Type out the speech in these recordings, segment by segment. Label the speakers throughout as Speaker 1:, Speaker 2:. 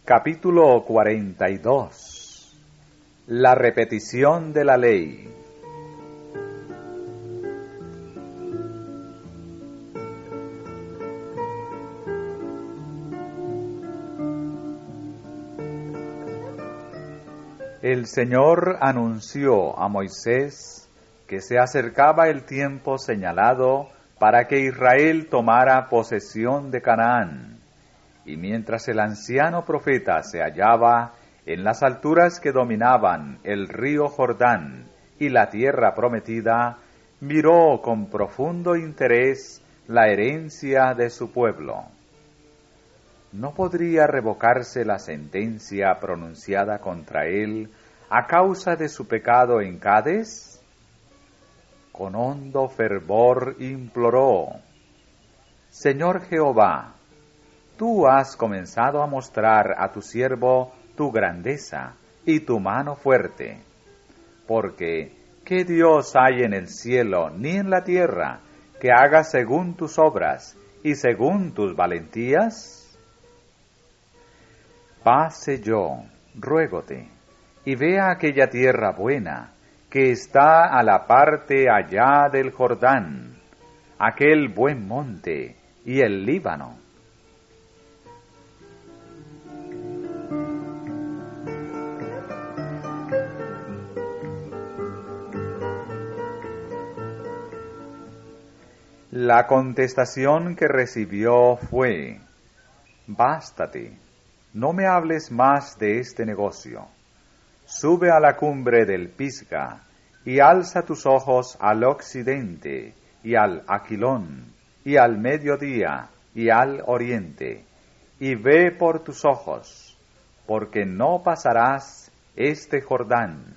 Speaker 1: Capítulo 42. La repetición de la ley. El Señor anunció a Moisés que se acercaba el tiempo señalado para que Israel tomara posesión de Canaán. Y mientras el anciano profeta se hallaba en las alturas que dominaban el río Jordán y la tierra prometida, miró con profundo interés la herencia de su pueblo. ¿No podría revocarse la sentencia pronunciada contra él a causa de su pecado en Cades? Con hondo fervor imploró: Señor Jehová, tú has comenzado a mostrar a tu siervo tu grandeza y tu mano fuerte, porque ¿qué Dios hay en el cielo ni en la tierra que haga según tus obras y según tus valentías? Pase yo, ruégote, y vea aquella tierra buena que está a la parte allá del Jordán, aquel buen monte y el Líbano. La contestación que recibió fue: Bástate, no me hables más de este negocio. Sube a la cumbre del Pisga, y alza tus ojos al occidente, y al Aquilón, y al mediodía, y al oriente, y ve por tus ojos, porque no pasarás este Jordán.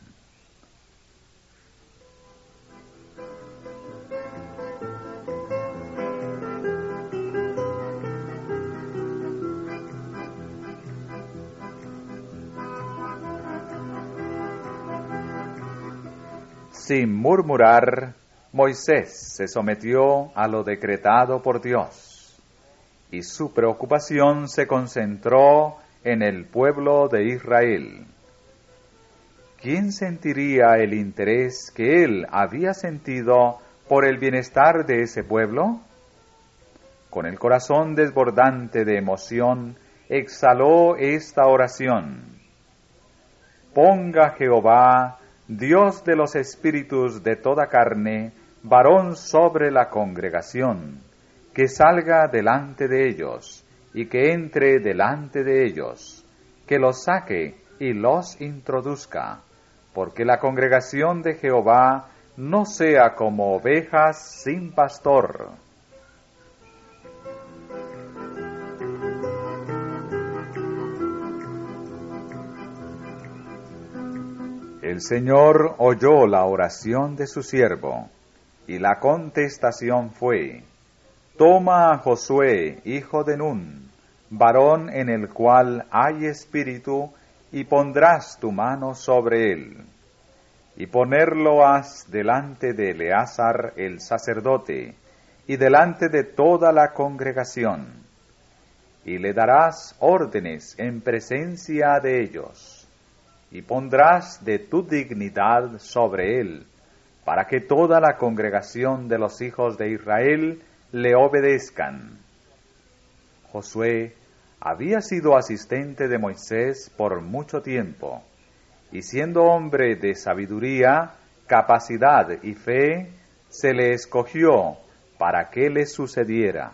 Speaker 1: Sin murmurar, Moisés se sometió a lo decretado por Dios, y su preocupación se concentró en el pueblo de Israel. ¿Quién sentiría el interés que él había sentido por el bienestar de ese pueblo? Con el corazón desbordante de emoción, exhaló esta oración: Ponga Jehová, Dios de los espíritus de toda carne, varón sobre la congregación, que salga delante de ellos, y que entre delante de ellos, que los saque y los introduzca, porque la congregación de Jehová no sea como ovejas sin pastor. El Señor oyó la oración de su siervo, y la contestación fue: Toma a Josué, hijo de Nun, varón en el cual hay espíritu, y pondrás tu mano sobre él. Y ponerlo has delante de Eleazar el sacerdote, y delante de toda la congregación. Y le darás órdenes en presencia de ellos. Y pondrás de tu dignidad sobre él, para que toda la congregación de los hijos de Israel le obedezcan. Josué había sido asistente de Moisés por mucho tiempo, y siendo hombre de sabiduría, capacidad y fe, se le escogió para que le sucediera.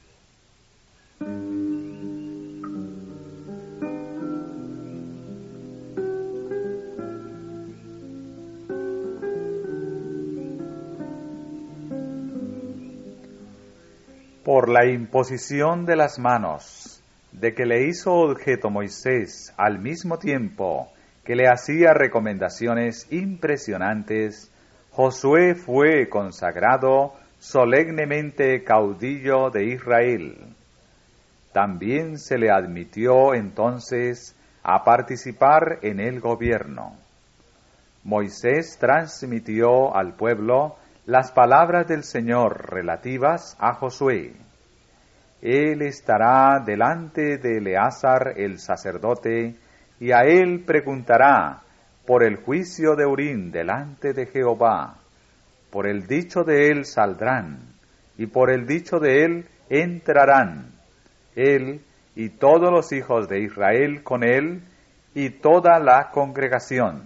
Speaker 1: Por la imposición de las manos de que le hizo objeto Moisés, al mismo tiempo que le hacía recomendaciones impresionantes, Josué fue consagrado solemnemente caudillo de Israel. También se le admitió entonces a participar en el gobierno. Moisés transmitió al pueblo las palabras del Señor relativas a Josué. él estará delante de Eleazar el sacerdote, y a él preguntará por el juicio de Urim delante de Jehová. Por el dicho de él saldrán, y por el dicho de él entrarán, él y todos los hijos de Israel con él, y toda la congregación.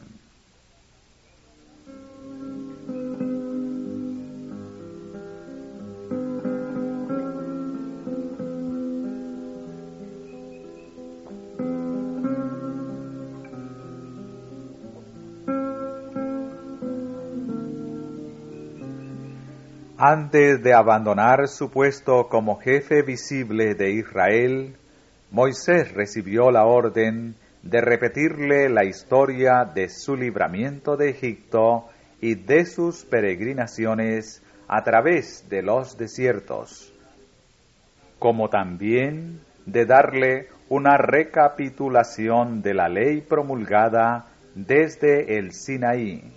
Speaker 1: Antes de abandonar su puesto como jefe visible de Israel, Moisés recibió la orden de repetirle la historia de su libramiento de Egipto y de sus peregrinaciones a través de los desiertos, como también de darle una recapitulación de la ley promulgada desde el Sinaí.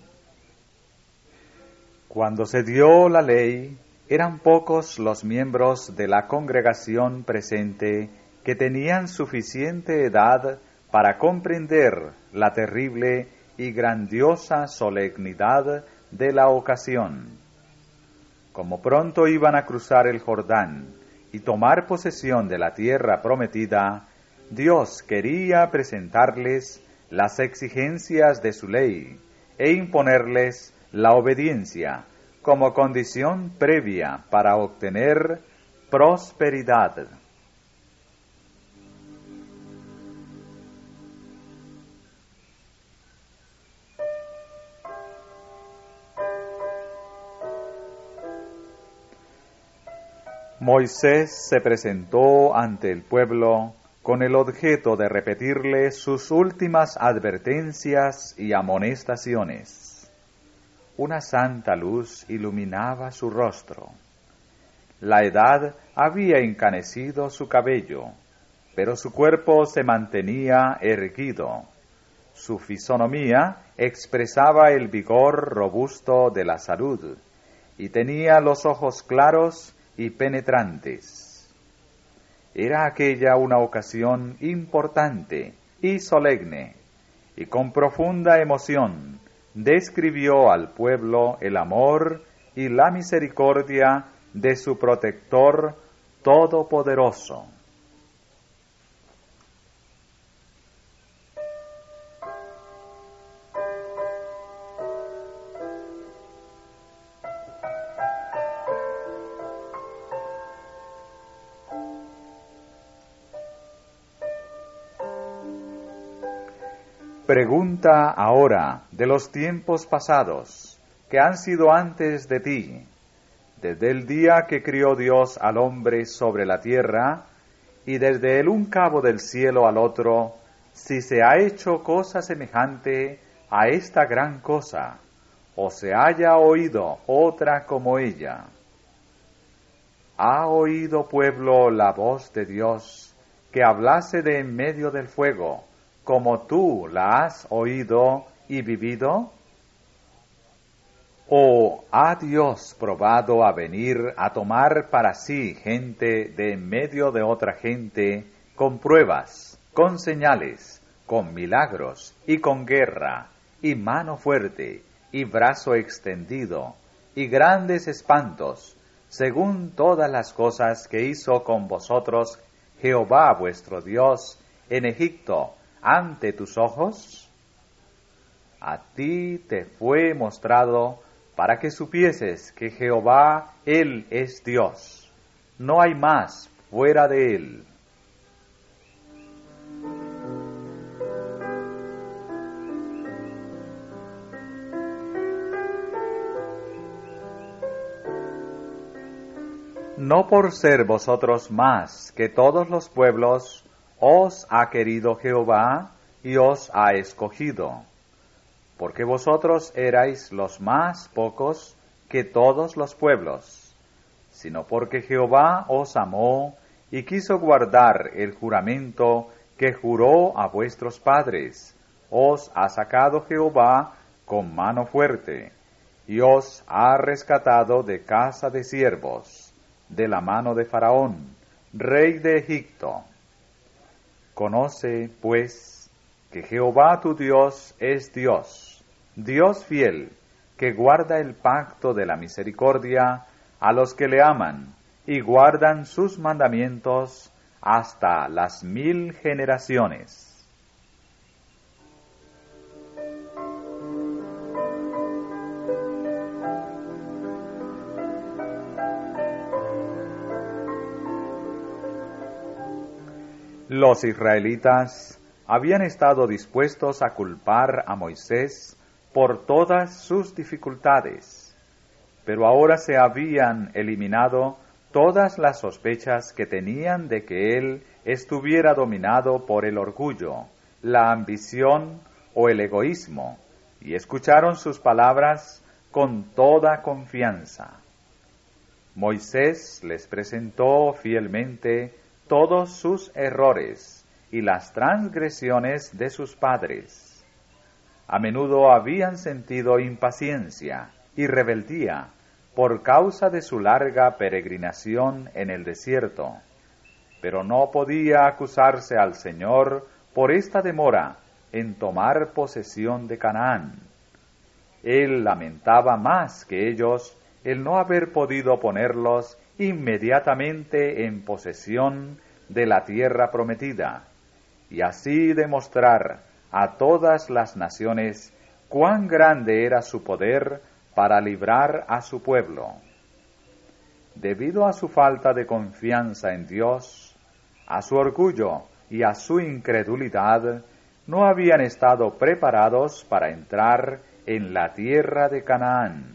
Speaker 1: Cuando se dio la ley, eran pocos los miembros de la congregación presente que tenían suficiente edad para comprender la terrible y grandiosa solemnidad de la ocasión. Como pronto iban a cruzar el Jordán y tomar posesión de la tierra prometida, Dios quería presentarles las exigencias de su ley e imponerles la obediencia como condición previa para obtener prosperidad. Moisés se presentó ante el pueblo con el objeto de repetirle sus últimas advertencias y amonestaciones. Una santa luz iluminaba su rostro. La edad había encanecido su cabello, pero su cuerpo se mantenía erguido. Su fisonomía expresaba el vigor robusto de la salud, y tenía los ojos claros y penetrantes. Era aquella una ocasión importante y solemne, y con profunda emoción describió al pueblo el amor y la misericordia de su protector todopoderoso. Pregunta ahora de los tiempos pasados, que han sido antes de ti, desde el día que crió Dios al hombre sobre la tierra, y desde el un cabo del cielo al otro, si se ha hecho cosa semejante a esta gran cosa, o se haya oído otra como ella. ¿Ha oído pueblo la voz de Dios, que hablase de en medio del fuego, como tú la has oído y vivido? ¿O ha Dios probado a venir a tomar para sí gente de en medio de otra gente, con pruebas, con señales, con milagros y con guerra, y mano fuerte, y brazo extendido, y grandes espantos, según todas las cosas que hizo con vosotros Jehová vuestro Dios en Egipto, ante tus ojos? A ti te fue mostrado para que supieses que Jehová, Él es Dios, no hay más fuera de Él. No por ser vosotros más que todos los pueblos, os ha querido Jehová y os ha escogido, porque vosotros erais los más pocos que todos los pueblos, sino porque Jehová os amó y quiso guardar el juramento que juró a vuestros padres. Os ha sacado Jehová con mano fuerte, y os ha rescatado de casa de siervos, de la mano de Faraón, rey de Egipto. Conoce, pues, que Jehová tu Dios es Dios, Dios fiel, que guarda el pacto de la misericordia a los que le aman y guardan sus mandamientos hasta las 1000 generaciones. Los israelitas habían estado dispuestos a culpar a Moisés por todas sus dificultades, pero ahora se habían eliminado todas las sospechas que tenían de que él estuviera dominado por el orgullo, la ambición o el egoísmo, y escucharon sus palabras con toda confianza. Moisés les presentó fielmente todos sus errores y las transgresiones de sus padres. A menudo habían sentido impaciencia y rebeldía por causa de su larga peregrinación en el desierto, pero no podía acusarse al Señor por esta demora en tomar posesión de Canaán. Él lamentaba más que ellos el no haber podido ponerlos inmediatamente en posesión de la tierra prometida, y así demostrar a todas las naciones cuán grande era su poder para librar a su pueblo. Debido a su falta de confianza en Dios, a su orgullo y a su incredulidad, no habían estado preparados para entrar en la tierra de Canaán.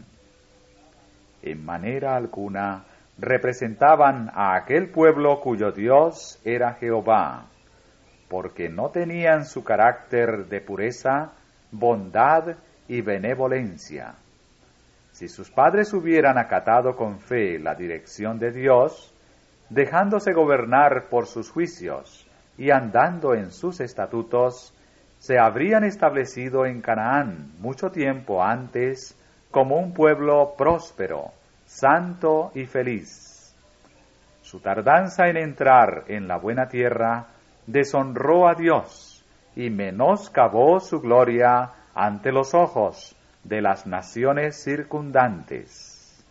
Speaker 1: En manera alguna representaban a aquel pueblo cuyo Dios era Jehová, porque no tenían su carácter de pureza, bondad y benevolencia. Si sus padres hubieran acatado con fe la dirección de Dios, dejándose gobernar por sus juicios y andando en sus estatutos, se habrían establecido en Canaán mucho tiempo antes como un pueblo próspero, santo y feliz. Su tardanza en entrar en la buena tierra deshonró a Dios y menoscabó su gloria ante los ojos de las naciones circundantes.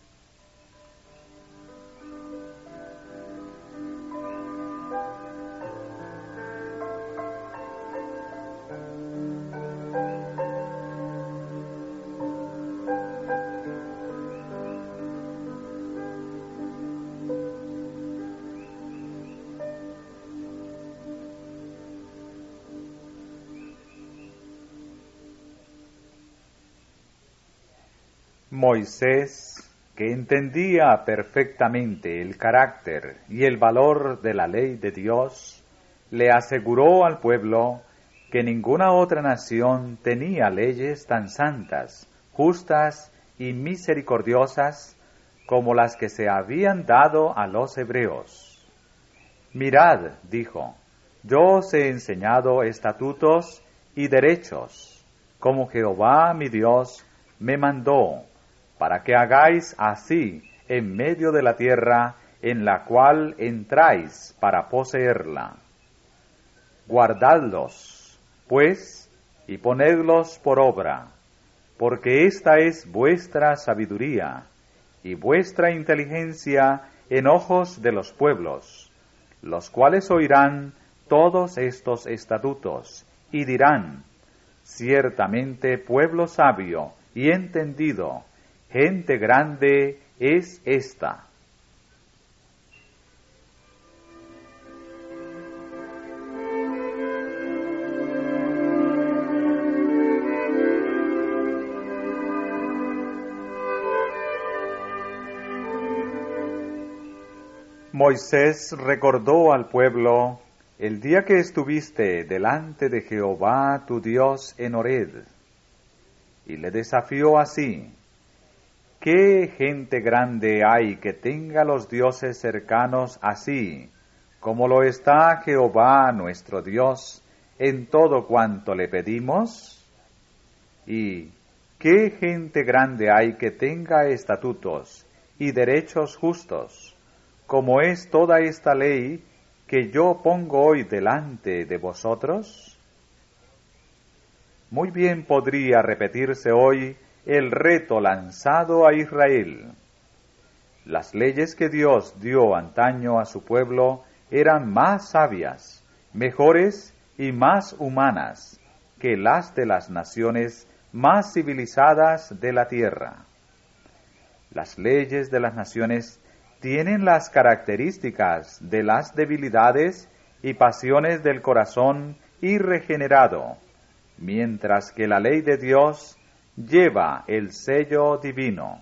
Speaker 1: Moisés, que entendía perfectamente el carácter y el valor de la ley de Dios, le aseguró al pueblo que ninguna otra nación tenía leyes tan santas, justas y misericordiosas como las que se habían dado a los hebreos. Mirad, dijo, yo os he enseñado estatutos y derechos, como Jehová mi Dios me mandó, para que hagáis así en medio de la tierra en la cual entráis para poseerla. Guardadlos, pues, y ponedlos por obra, porque esta es vuestra sabiduría y vuestra inteligencia en ojos de los pueblos, los cuales oirán todos estos estatutos y dirán, ciertamente pueblo sabio y entendido, gente grande es esta. Moisés recordó al pueblo el día que estuviste delante de Jehová tu Dios en Horeb, y le desafió así: ¿qué gente grande hay que tenga los dioses cercanos así, como lo está Jehová nuestro Dios en todo cuanto le pedimos? ¿Y qué gente grande hay que tenga estatutos y derechos justos, como es toda esta ley que yo pongo hoy delante de vosotros? Muy bien podría repetirse hoy el reto lanzado a Israel. Las leyes que Dios dio antaño a su pueblo eran más sabias, mejores y más humanas que las de las naciones más civilizadas de la tierra. Las leyes de las naciones tienen las características de las debilidades y pasiones del corazón irregenerado, mientras que la ley de Dios lleva el sello divino.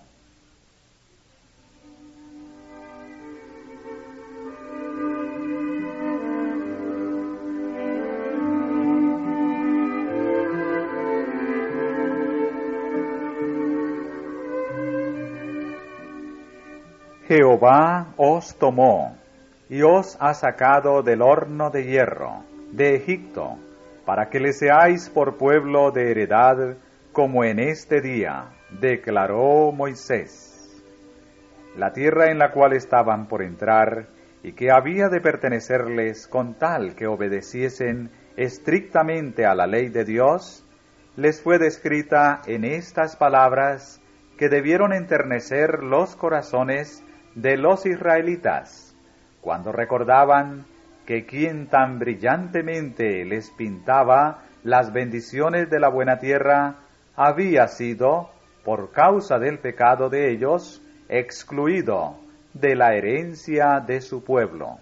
Speaker 1: Jehová os tomó y os ha sacado del horno de hierro, de Egipto, para que le seáis por pueblo de heredad, como en este día, declaró Moisés. La tierra en la cual estaban por entrar, y que había de pertenecerles con tal que obedeciesen estrictamente a la ley de Dios, les fue descrita en estas palabras que debieron enternecer los corazones de los israelitas, cuando recordaban que quien tan brillantemente les pintaba las bendiciones de la buena tierra había sido, por causa del pecado de ellos, excluido de la herencia de su pueblo.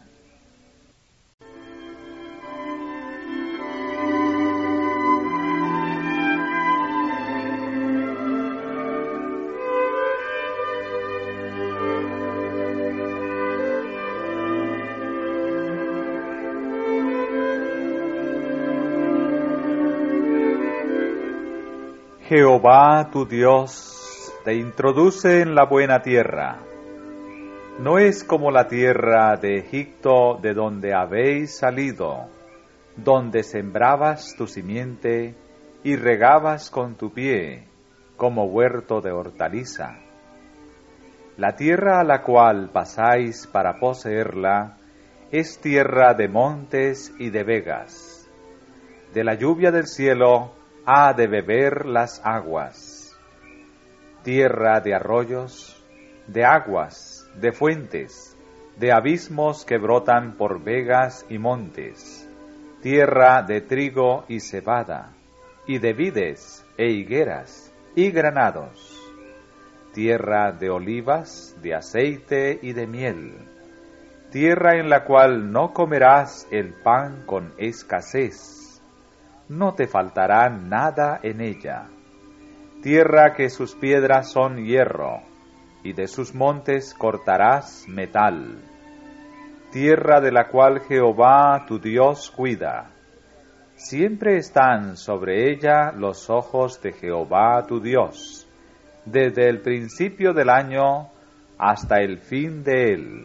Speaker 1: Jehová tu Dios te introduce en la buena tierra. No es como la tierra de Egipto de donde habéis salido, donde sembrabas tu simiente y regabas con tu pie, como huerto de hortaliza. La tierra a la cual pasáis para poseerla es tierra de montes y de vegas. De la lluvia del cielo ha de beber las aguas, tierra de arroyos, de aguas, de fuentes, de abismos que brotan por vegas y montes, tierra de trigo y cebada, y de vides e higueras y granados, tierra de olivas, de aceite y de miel, tierra en la cual no comerás el pan con escasez, no te faltará nada en ella. Tierra que sus piedras son hierro, y de sus montes cortarás metal. Tierra de la cual Jehová tu Dios cuida. Siempre están sobre ella los ojos de Jehová tu Dios, desde el principio del año hasta el fin de él.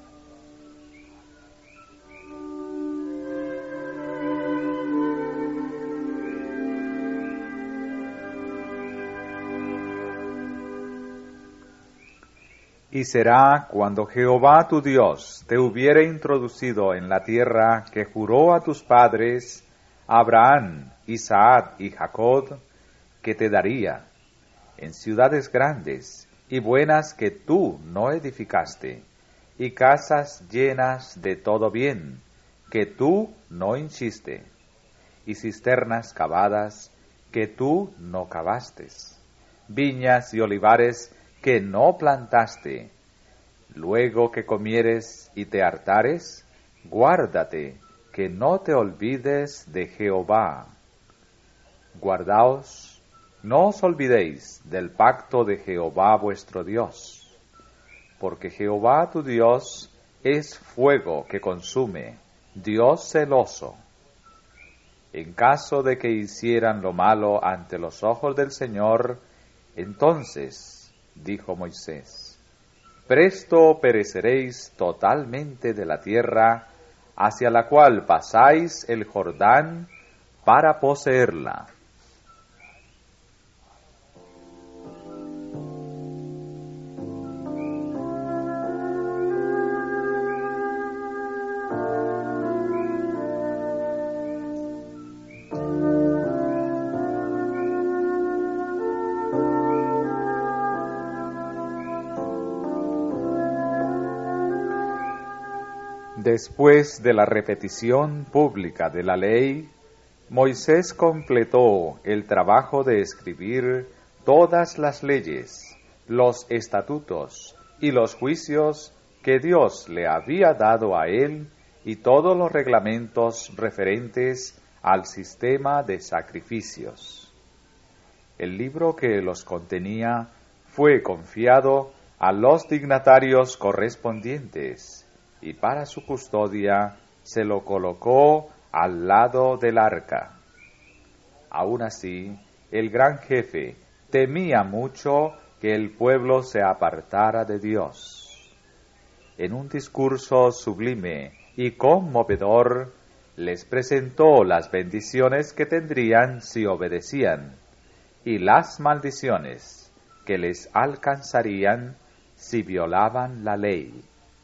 Speaker 1: Y será cuando Jehová tu Dios te hubiere introducido en la tierra que juró a tus padres, Abraham, Isaac y Jacob, que te daría, en ciudades grandes y buenas que tú no edificaste, y casas llenas de todo bien, que tú no hinchiste, y cisternas cavadas, que tú no cavaste, viñas y olivares que no plantaste. Luego que comieres y te hartares, guárdate, que no te olvides de Jehová. Guardaos, no os olvidéis del pacto de Jehová vuestro Dios, porque Jehová tu Dios es fuego que consume, Dios celoso. En caso de que hicieran lo malo ante los ojos del Señor, entonces, dijo Moisés, presto pereceréis totalmente de la tierra hacia la cual pasáis el Jordán para poseerla. Después de la repetición pública de la ley, Moisés completó el trabajo de escribir todas las leyes, los estatutos y los juicios que Dios le había dado a él y todos los reglamentos referentes al sistema de sacrificios. El libro que los contenía fue confiado a los dignatarios correspondientes y para su custodia se lo colocó al lado del arca. Aun así, el gran jefe temía mucho que el pueblo se apartara de Dios. En un discurso sublime y conmovedor, les presentó las bendiciones que tendrían si obedecían, y las maldiciones que les alcanzarían si violaban la ley.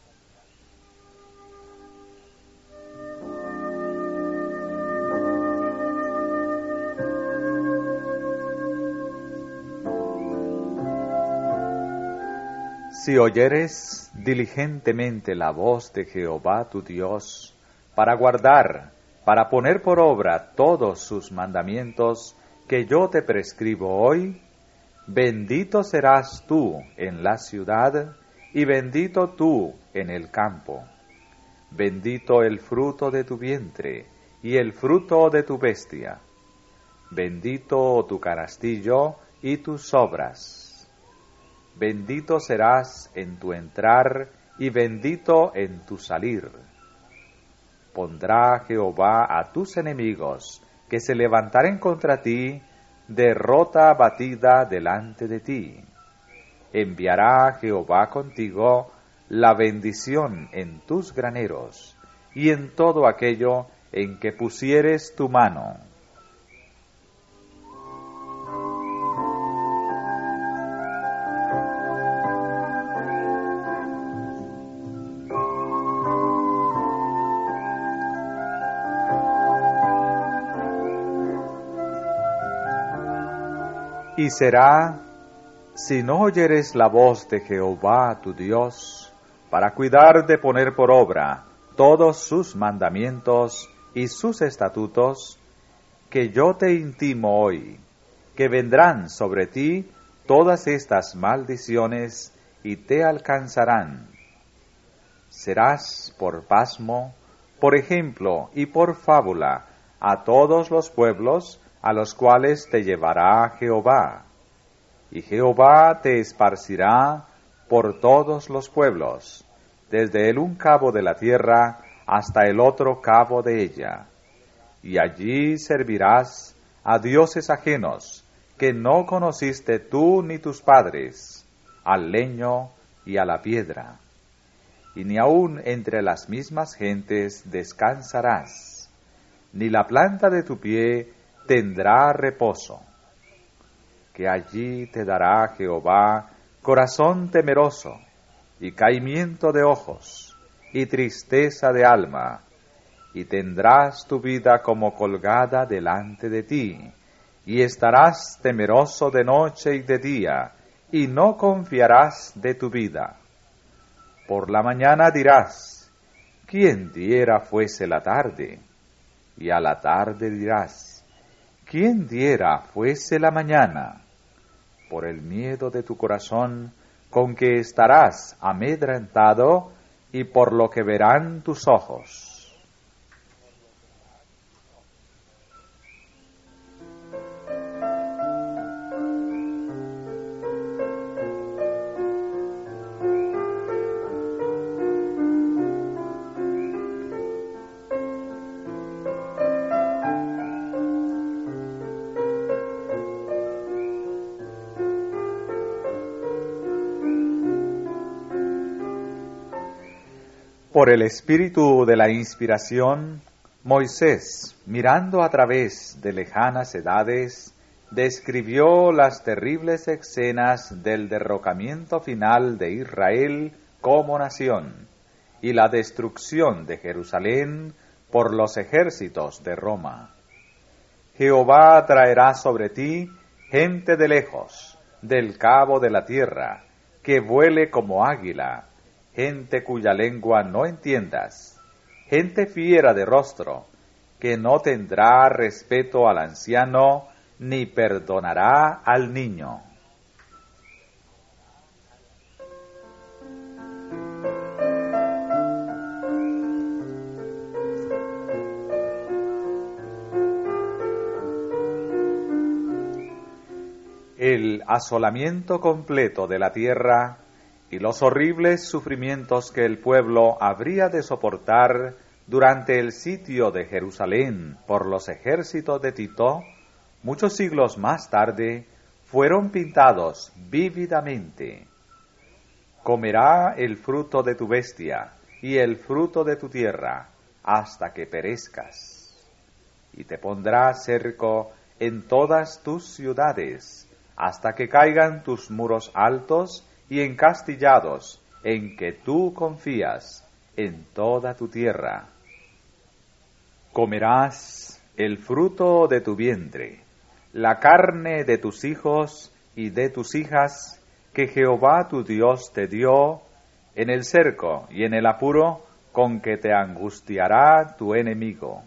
Speaker 1: Si oyeres diligentemente la voz de Jehová tu Dios, para guardar, para poner por obra todos sus mandamientos que yo te prescribo hoy, bendito serás tú en la ciudad y bendito tú en el campo. Bendito el fruto de tu vientre y el fruto de tu bestia. Bendito tu canastillo y tus obras. Bendito serás en tu entrar y bendito en tu salir. Pondrá Jehová a tus enemigos que se levantaren contra ti, derrota batida delante de ti. Enviará Jehová contigo la bendición en tus graneros y en todo aquello en que pusieres tu mano. Y será, si no oyeres la voz de Jehová tu Dios, para cuidar de poner por obra todos sus mandamientos y sus estatutos, que yo te intimo hoy, que vendrán sobre ti todas estas maldiciones y te alcanzarán. Serás por pasmo, por ejemplo y por fábula a todos los pueblos a los cuales te llevará Jehová, y Jehová te esparcirá por todos los pueblos, desde el un cabo de la tierra hasta el otro cabo de ella, y allí servirás a dioses ajenos, que no conociste tú ni tus padres, al leño y a la piedra, y ni aun entre las mismas gentes descansarás, ni la planta de tu pie tendrá reposo, que allí te dará Jehová corazón temeroso, y caimiento de ojos, y tristeza de alma, y tendrás tu vida como colgada delante de ti, y estarás temeroso de noche y de día, y no confiarás de tu vida. Por la mañana dirás, ¿quién diera fuese la tarde? Y a la tarde dirás, ¿quién diera fuese la mañana? Por el miedo de tu corazón, con que estarás amedrentado, y por lo que verán tus ojos. Por el espíritu de la inspiración, Moisés, mirando a través de lejanas edades, describió las terribles escenas del derrocamiento final de Israel como nación y la destrucción de Jerusalén por los ejércitos de Roma. Jehová traerá sobre ti gente de lejos, del cabo de la tierra, que vuele como águila, gente cuya lengua no entiendas, gente fiera de rostro, que no tendrá respeto al anciano, ni perdonará al niño. El asolamiento completo de la tierra y los horribles sufrimientos que el pueblo habría de soportar durante el sitio de Jerusalén por los ejércitos de Tito, muchos siglos más tarde, fueron pintados vívidamente. Comerá el fruto de tu bestia y el fruto de tu tierra hasta que perezcas, y te pondrá cerco en todas tus ciudades, hasta que caigan tus muros altos y encastillados en que tú confías en toda tu tierra. Comerás el fruto de tu vientre, la carne de tus hijos y de tus hijas, que Jehová tu Dios te dio en el cerco y en el apuro con que te angustiará tu enemigo.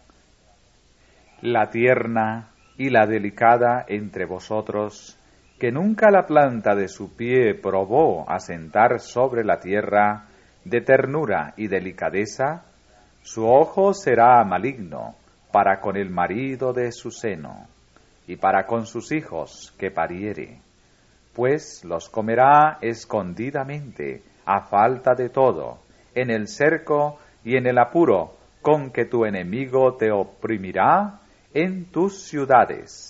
Speaker 1: La tierna y la delicada entre vosotros, que nunca la planta de su pie probó asentar sobre la tierra, de ternura y delicadeza, su ojo será maligno para con el marido de su seno, y para con sus hijos que pariere, pues los comerá escondidamente, a falta de todo, en el cerco y en el apuro con que tu enemigo te oprimirá en tus ciudades.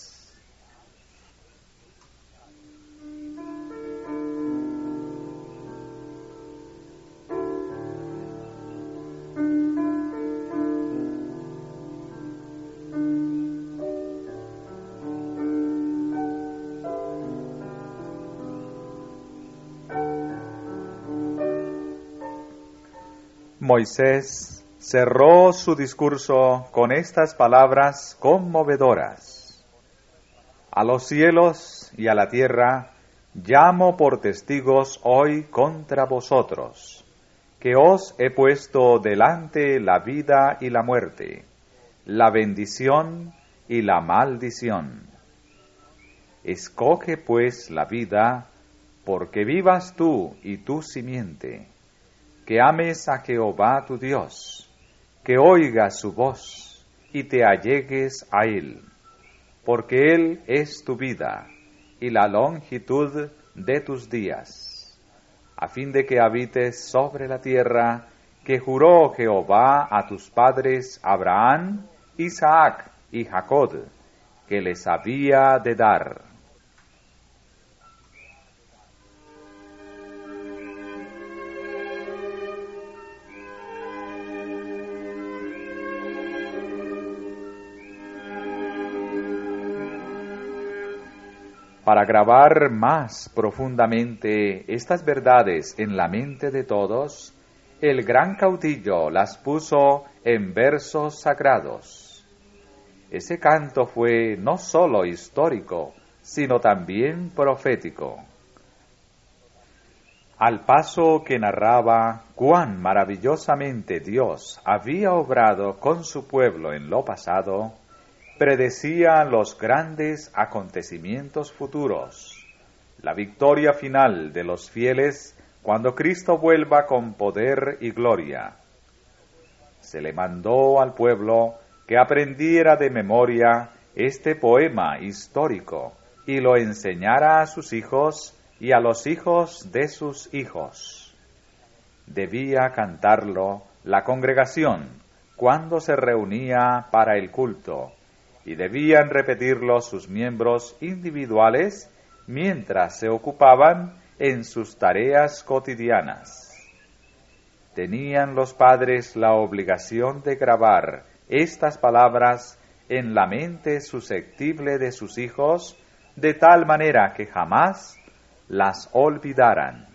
Speaker 1: Moisés cerró su discurso con estas palabras conmovedoras: a los cielos y a la tierra llamo por testigos hoy contra vosotros, que os he puesto delante la vida y la muerte, la bendición y la maldición. Escoge pues la vida, porque vivas tú y tu simiente, que ames a Jehová tu Dios, que oigas su voz y te allegues a Él, porque Él es tu vida y la longitud de tus días, a fin de que habites sobre la tierra que juró Jehová a tus padres Abraham, Isaac y Jacob, que les había de dar. Para grabar más profundamente estas verdades en la mente de todos, el gran caudillo las puso en versos sagrados. Ese canto fue no sólo histórico, sino también profético. Al paso que narraba cuán maravillosamente Dios había obrado con su pueblo en lo pasado, predecía los grandes acontecimientos futuros, la victoria final de los fieles cuando Cristo vuelva con poder y gloria. Se le mandó al pueblo que aprendiera de memoria este poema histórico y lo enseñara a sus hijos y a los hijos de sus hijos. Debía cantarlo la congregación cuando se reunía para el culto, y debían repetirlo sus miembros individuales mientras se ocupaban en sus tareas cotidianas. Tenían los padres la obligación de grabar estas palabras en la mente susceptible de sus hijos, de tal manera que jamás las olvidaran.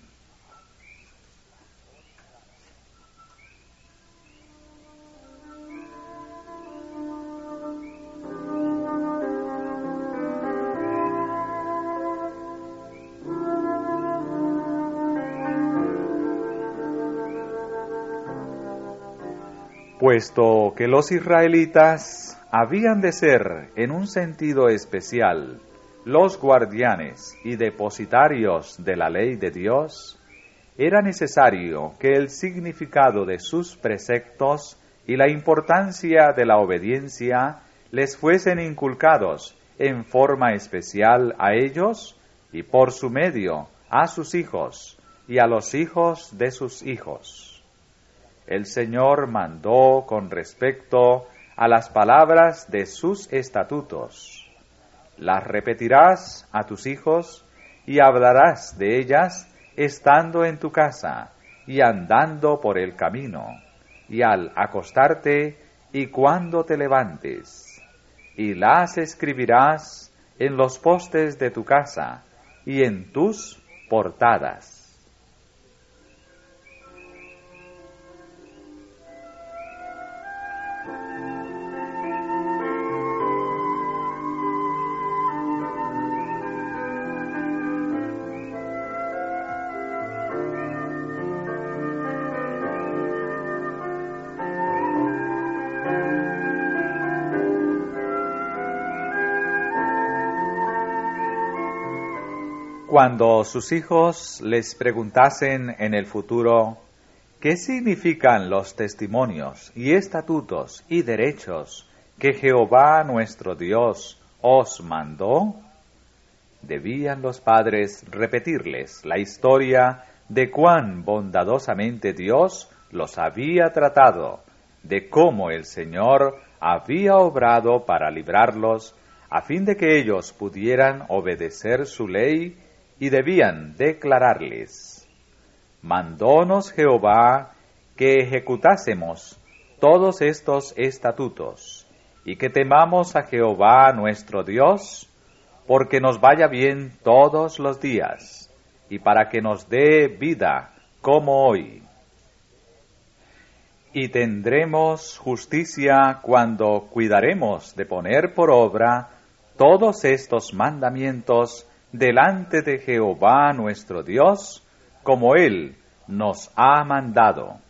Speaker 1: Puesto que los israelitas habían de ser, en un sentido especial, los guardianes y depositarios de la ley de Dios, era necesario que el significado de sus preceptos y la importancia de la obediencia les fuesen inculcados en forma especial a ellos y por su medio a sus hijos y a los hijos de sus hijos. El Señor mandó con respecto a las palabras de sus estatutos: las repetirás a tus hijos y hablarás de ellas estando en tu casa y andando por el camino, y al acostarte y cuando te levantes, y las escribirás en los postes de tu casa y en tus portadas. Cuando sus hijos les preguntasen en el futuro qué significan los testimonios y estatutos y derechos que Jehová nuestro Dios os mandó, debían los padres repetirles la historia de cuán bondadosamente Dios los había tratado, de cómo el Señor había obrado para librarlos, a fin de que ellos pudieran obedecer su ley, y debían declararles: mandónos Jehová que ejecutásemos todos estos estatutos, y que temamos a Jehová nuestro Dios, porque nos vaya bien todos los días, y para que nos dé vida como hoy. Y tendremos justicia cuando cuidaremos de poner por obra todos estos mandamientos delante de Jehová nuestro Dios, como Él nos ha mandado.